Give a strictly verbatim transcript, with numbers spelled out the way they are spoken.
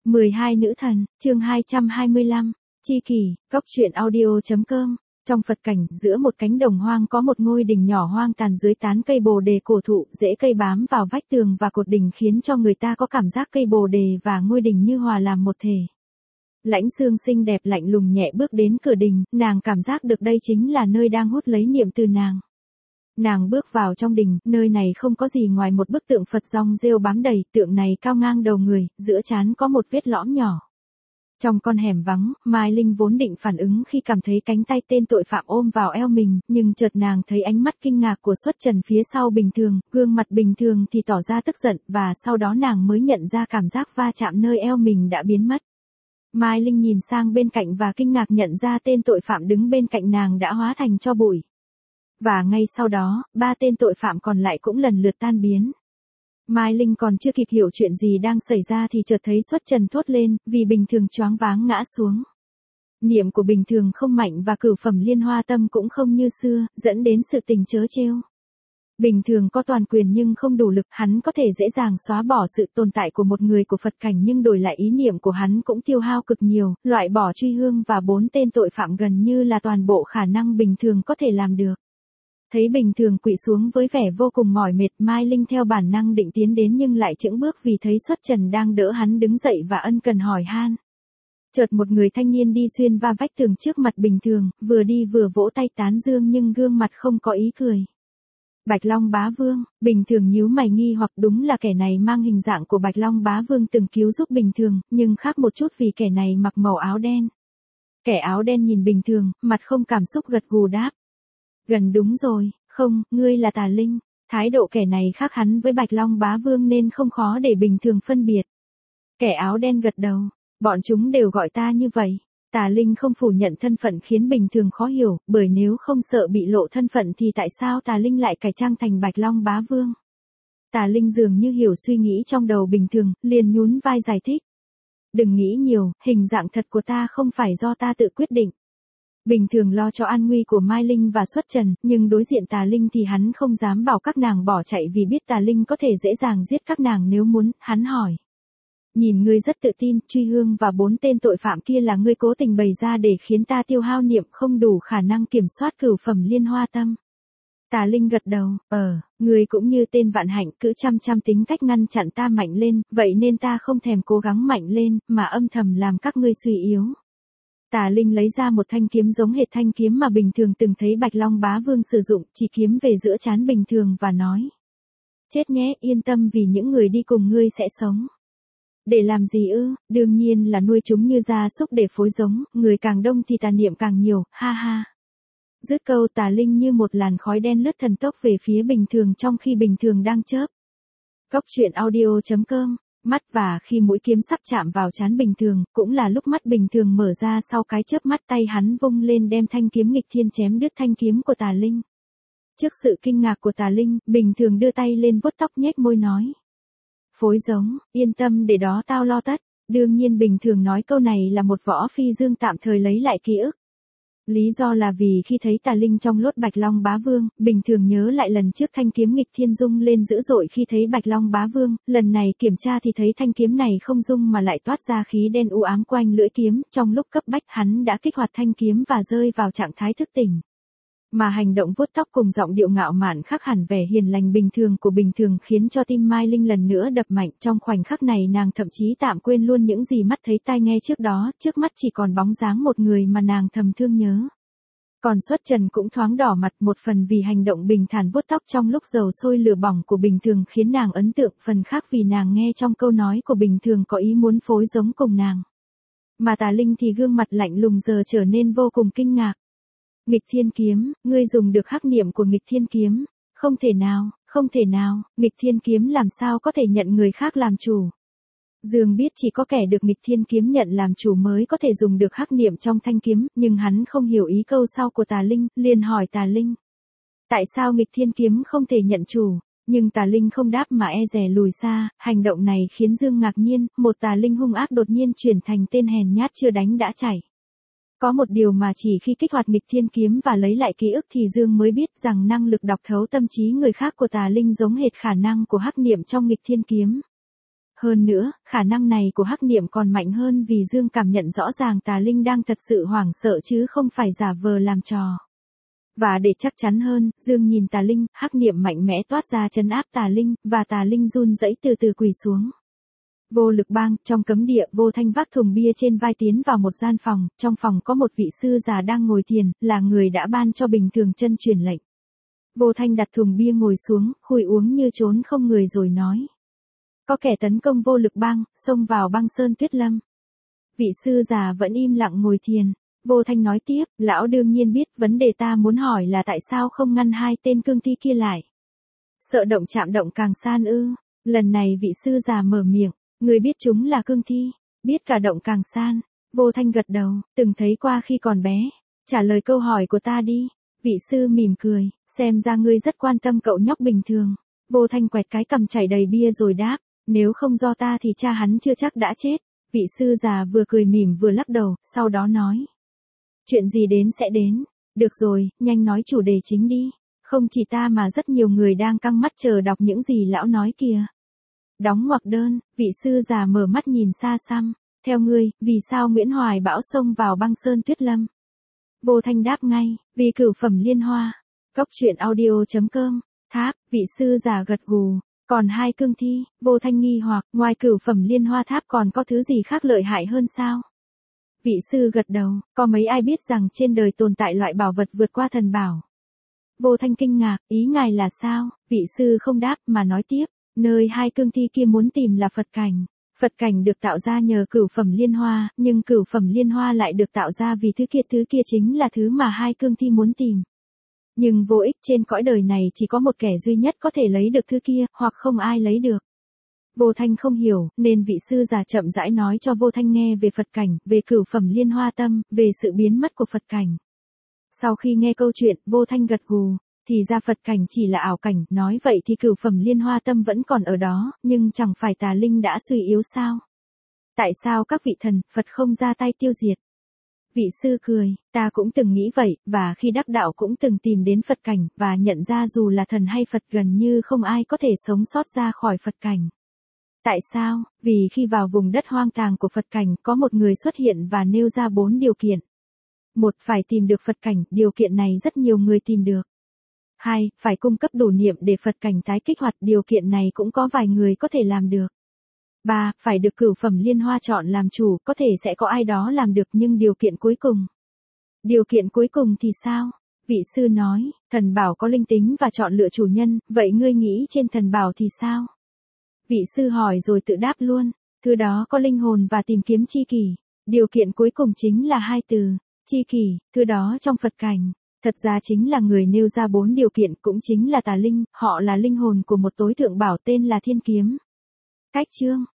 mười hai nữ thần, chương hai trăm hai mươi lăm, chi kỷ, góc truyện audio.com. Trong Phật cảnh, giữa một cánh đồng hoang có một ngôi đình nhỏ hoang tàn dưới tán cây bồ đề cổ thụ, rễ cây bám vào vách tường và cột đình khiến cho người ta có cảm giác cây bồ đề và ngôi đình như hòa làm một thể. Lãnh Sương xinh đẹp lạnh lùng nhẹ bước đến cửa đình, nàng cảm giác được đây chính là nơi đang hút lấy niệm từ nàng. Nàng bước vào trong đình, nơi này không có gì ngoài một bức tượng Phật rong rêu bám đầy, tượng này cao ngang đầu người, giữa trán có một vết lõm nhỏ. Trong con hẻm vắng, Mai Linh vốn định phản ứng khi cảm thấy cánh tay tên tội phạm ôm vào eo mình, nhưng chợt nàng thấy ánh mắt kinh ngạc của Xuất Trần phía sau bình thường, gương mặt bình thường thì tỏ ra tức giận, và sau đó nàng mới nhận ra cảm giác va chạm nơi eo mình đã biến mất. Mai Linh nhìn sang bên cạnh và kinh ngạc nhận ra tên tội phạm đứng bên cạnh nàng đã hóa thành tro bụi. Và ngay sau đó, ba tên tội phạm còn lại cũng lần lượt tan biến. Mai Linh còn chưa kịp hiểu chuyện gì đang xảy ra thì chợt thấy Xuất Trần thốt lên, vì bình thường choáng váng ngã xuống. Niệm của bình thường không mạnh và cửu phẩm liên hoa tâm cũng không như xưa, dẫn đến sự tình trớ trêu. Bình thường có toàn quyền nhưng không đủ lực, hắn có thể dễ dàng xóa bỏ sự tồn tại của một người của Phật cảnh nhưng đổi lại ý niệm của hắn cũng tiêu hao cực nhiều, loại bỏ truy hương và bốn tên tội phạm gần như là toàn bộ khả năng bình thường có thể làm được. Thấy bình thường quỵ xuống với vẻ vô cùng mỏi mệt, Mai Linh theo bản năng định tiến đến nhưng lại chững bước vì thấy Xuất Trần đang đỡ hắn đứng dậy và ân cần hỏi han. Chợt một người thanh niên đi xuyên va vách tường trước mặt bình thường, vừa đi vừa vỗ tay tán dương nhưng gương mặt không có ý cười. Bạch Long Bá Vương, bình thường nhíu mày nghi hoặc đúng là kẻ này mang hình dạng của Bạch Long Bá Vương từng cứu giúp bình thường, nhưng khác một chút vì kẻ này mặc màu áo đen. Kẻ áo đen nhìn bình thường, mặt không cảm xúc gật gù đáp. Gần đúng rồi, không, ngươi là Tà Linh. Thái độ kẻ này khác hắn với Bạch Long Bá Vương nên không khó để bình thường phân biệt. Kẻ áo đen gật đầu, bọn chúng đều gọi ta như vậy. Tà Linh không phủ nhận thân phận khiến bình thường khó hiểu, bởi nếu không sợ bị lộ thân phận thì tại sao Tà Linh lại cải trang thành Bạch Long Bá Vương? Tà Linh dường như hiểu suy nghĩ trong đầu bình thường, liền nhún vai giải thích. Đừng nghĩ nhiều, hình dạng thật của ta không phải do ta tự quyết định. Bình thường lo cho an nguy của Mai Linh và Xuất Trần, nhưng đối diện Tà Linh thì hắn không dám bảo các nàng bỏ chạy vì biết Tà Linh có thể dễ dàng giết các nàng nếu muốn, hắn hỏi. Nhìn ngươi rất tự tin, truy hương và bốn tên tội phạm kia là ngươi cố tình bày ra để khiến ta tiêu hao niệm không đủ khả năng kiểm soát cửu phẩm liên hoa tâm. Tà Linh gật đầu, ờ, ngươi cũng như tên Vạn Hạnh cứ chăm chăm tính cách ngăn chặn ta mạnh lên, vậy nên ta không thèm cố gắng mạnh lên, mà âm thầm làm các ngươi suy yếu. Tà Linh lấy ra một thanh kiếm giống hệt thanh kiếm mà bình thường từng thấy Bạch Long Bá Vương sử dụng, chỉ kiếm về giữa trán bình thường và nói. Chết nhé, yên tâm vì những người đi cùng ngươi sẽ sống. Để làm gì ư, đương nhiên là nuôi chúng như gia súc để phối giống, người càng đông thì tà niệm càng nhiều, ha ha. Dứt câu Tà Linh như một làn khói đen lướt thần tốc về phía bình thường trong khi bình thường đang chớp. Góc truyện audio.com. Mắt và khi mũi kiếm sắp chạm vào trán bình thường, cũng là lúc mắt bình thường mở ra sau cái chớp mắt tay hắn vung lên đem thanh kiếm nghịch thiên chém đứt thanh kiếm của Tà Linh. Trước sự kinh ngạc của Tà Linh, bình thường đưa tay lên vuốt tóc nhếch môi nói. Phối giống, yên tâm để đó tao lo tất. Đương nhiên bình thường nói câu này là một võ phi dương tạm thời lấy lại ký ức. Lý do là vì khi thấy Tà Linh trong lốt Bạch Long Bá Vương, bình thường nhớ lại lần trước thanh kiếm nghịch thiên rung lên dữ dội khi thấy Bạch Long Bá Vương, lần này kiểm tra thì thấy thanh kiếm này không rung mà lại toát ra khí đen u ám quanh lưỡi kiếm, trong lúc cấp bách hắn đã kích hoạt thanh kiếm và rơi vào trạng thái thức tỉnh. Mà hành động vuốt tóc cùng giọng điệu ngạo mạn khác hẳn vẻ hiền lành bình thường của bình thường khiến cho tim Mai Linh lần nữa đập mạnh, trong khoảnh khắc này nàng thậm chí tạm quên luôn những gì mắt thấy tai nghe trước đó, trước mắt chỉ còn bóng dáng một người mà nàng thầm thương nhớ. Còn Xuất Trần cũng thoáng đỏ mặt một phần vì hành động bình thản vuốt tóc trong lúc dầu sôi lửa bỏng của bình thường khiến nàng ấn tượng, phần khác vì nàng nghe trong câu nói của bình thường có ý muốn phối giống cùng nàng. Mà Tà Linh thì gương mặt lạnh lùng giờ trở nên vô cùng kinh ngạc. Nghịch thiên kiếm, ngươi dùng được hắc niệm của nghịch thiên kiếm. Không thể nào, không thể nào, nghịch thiên kiếm làm sao có thể nhận người khác làm chủ. Dương biết chỉ có kẻ được nghịch thiên kiếm nhận làm chủ mới có thể dùng được hắc niệm trong thanh kiếm, nhưng hắn không hiểu ý câu sau của Tà Linh, liền hỏi Tà Linh. Tại sao nghịch thiên kiếm không thể nhận chủ? Nhưng Tà Linh không đáp mà e dè lùi xa, hành động này khiến Dương ngạc nhiên, một Tà Linh hung ác đột nhiên chuyển thành tên hèn nhát chưa đánh đã chảy. Có một điều mà chỉ khi kích hoạt nghịch thiên kiếm và lấy lại ký ức thì Dương mới biết rằng năng lực đọc thấu tâm trí người khác của Tà Linh giống hệt khả năng của hắc niệm trong nghịch thiên kiếm. Hơn nữa, khả năng này của hắc niệm còn mạnh hơn vì Dương cảm nhận rõ ràng tà linh đang thật sự hoảng sợ chứ không phải giả vờ làm trò. Và để chắc chắn hơn, Dương nhìn tà linh, hắc niệm mạnh mẽ toát ra trấn áp tà linh, và tà linh run rẩy từ từ quỳ xuống. Vô lực bang, trong cấm địa, Vô Thanh vác thùng bia trên vai tiến vào một gian phòng, trong phòng có một vị sư già đang ngồi thiền, là người đã ban cho Bình Thường Chân truyền lệnh. Vô Thanh đặt thùng bia ngồi xuống, khui uống như trốn không người rồi nói. Có kẻ tấn công Vô Lực bang, xông vào băng sơn tuyết lâm. Vị sư già vẫn im lặng ngồi thiền. Vô Thanh nói tiếp, lão đương nhiên biết, vấn đề ta muốn hỏi là tại sao không ngăn hai tên cương thi kia lại. Sợ động chạm động càng san ư. Lần này vị sư già mở miệng, người biết chúng là cương thi, biết cả động càng san. Vô Thanh gật đầu, từng thấy qua khi còn bé. Trả lời câu hỏi của ta đi. Vị sư mỉm cười, xem ra ngươi rất quan tâm cậu nhóc Bình Thường. Vô Thanh quẹt cái cằm chảy đầy bia rồi đáp, nếu không do ta thì cha hắn chưa chắc đã chết. Vị sư già vừa cười mỉm vừa lắc đầu, sau đó nói. Chuyện gì đến sẽ đến. Được rồi, nhanh nói chủ đề chính đi. Không chỉ ta mà rất nhiều người đang căng mắt chờ đọc những gì lão nói kìa. Đóng ngoặc đơn, vị sư già mở mắt nhìn xa xăm. Theo ngươi, vì sao Nguyễn Hoài Bão xông vào băng sơn tuyết lâm? Vô Thanh đáp ngay, vì cửu phẩm liên hoa. Cốc truyện audio chấm com. Tháp, vị sư già gật gù. Còn hai cương thi, Vô Thanh nghi hoặc, ngoài cửu phẩm liên hoa tháp còn có thứ gì khác lợi hại hơn sao? Vị sư gật đầu, có mấy ai biết rằng trên đời tồn tại loại bảo vật vượt qua thần bảo. Vô Thanh kinh ngạc, ý ngài là sao? Vị sư không đáp mà nói tiếp, nơi hai cương thi kia muốn tìm là Phật cảnh. Phật cảnh được tạo ra nhờ cửu phẩm liên hoa, nhưng cửu phẩm liên hoa lại được tạo ra vì thứ kia, thứ kia chính là thứ mà hai cương thi muốn tìm. Nhưng vô ích, trên cõi đời này chỉ có một kẻ duy nhất có thể lấy được thứ kia, hoặc không ai lấy được. Vô Thanh không hiểu, nên vị sư già chậm rãi nói cho Vô Thanh nghe về Phật cảnh, về cửu phẩm liên hoa tâm, về sự biến mất của Phật cảnh. Sau khi nghe câu chuyện, Vô Thanh gật gù, thì ra Phật cảnh chỉ là ảo cảnh, nói vậy thì cửu phẩm liên hoa tâm vẫn còn ở đó, nhưng chẳng phải tà linh đã suy yếu sao? Tại sao các vị thần, Phật không ra tay tiêu diệt? Vị sư cười, ta cũng từng nghĩ vậy, và khi đắc đạo cũng từng tìm đến Phật cảnh, và nhận ra dù là thần hay Phật gần như không ai có thể sống sót ra khỏi Phật cảnh. Tại sao? Vì khi vào vùng đất hoang tàng của Phật cảnh, có một người xuất hiện và nêu ra bốn điều kiện. Một, phải tìm được Phật cảnh, điều kiện này rất nhiều người tìm được. Hai, phải cung cấp đủ niệm để Phật cảnh tái kích hoạt, điều kiện này cũng có vài người có thể làm được. Ba, phải được cửu phẩm liên hoa chọn làm chủ, có thể sẽ có ai đó làm được, nhưng điều kiện cuối cùng. Điều kiện cuối cùng thì sao? Vị sư nói, thần bảo có linh tính và chọn lựa chủ nhân, vậy ngươi nghĩ trên thần bảo thì sao? Vị sư hỏi rồi tự đáp luôn, thứ đó có linh hồn và tìm kiếm chi kỷ. Điều kiện cuối cùng chính là hai từ, chi kỷ, thứ đó trong Phật cảnh. Thật ra chính là người nêu ra bốn điều kiện, cũng chính là tà linh, họ là linh hồn của một tối thượng bảo tên là Thiên Kiếm. Cách chương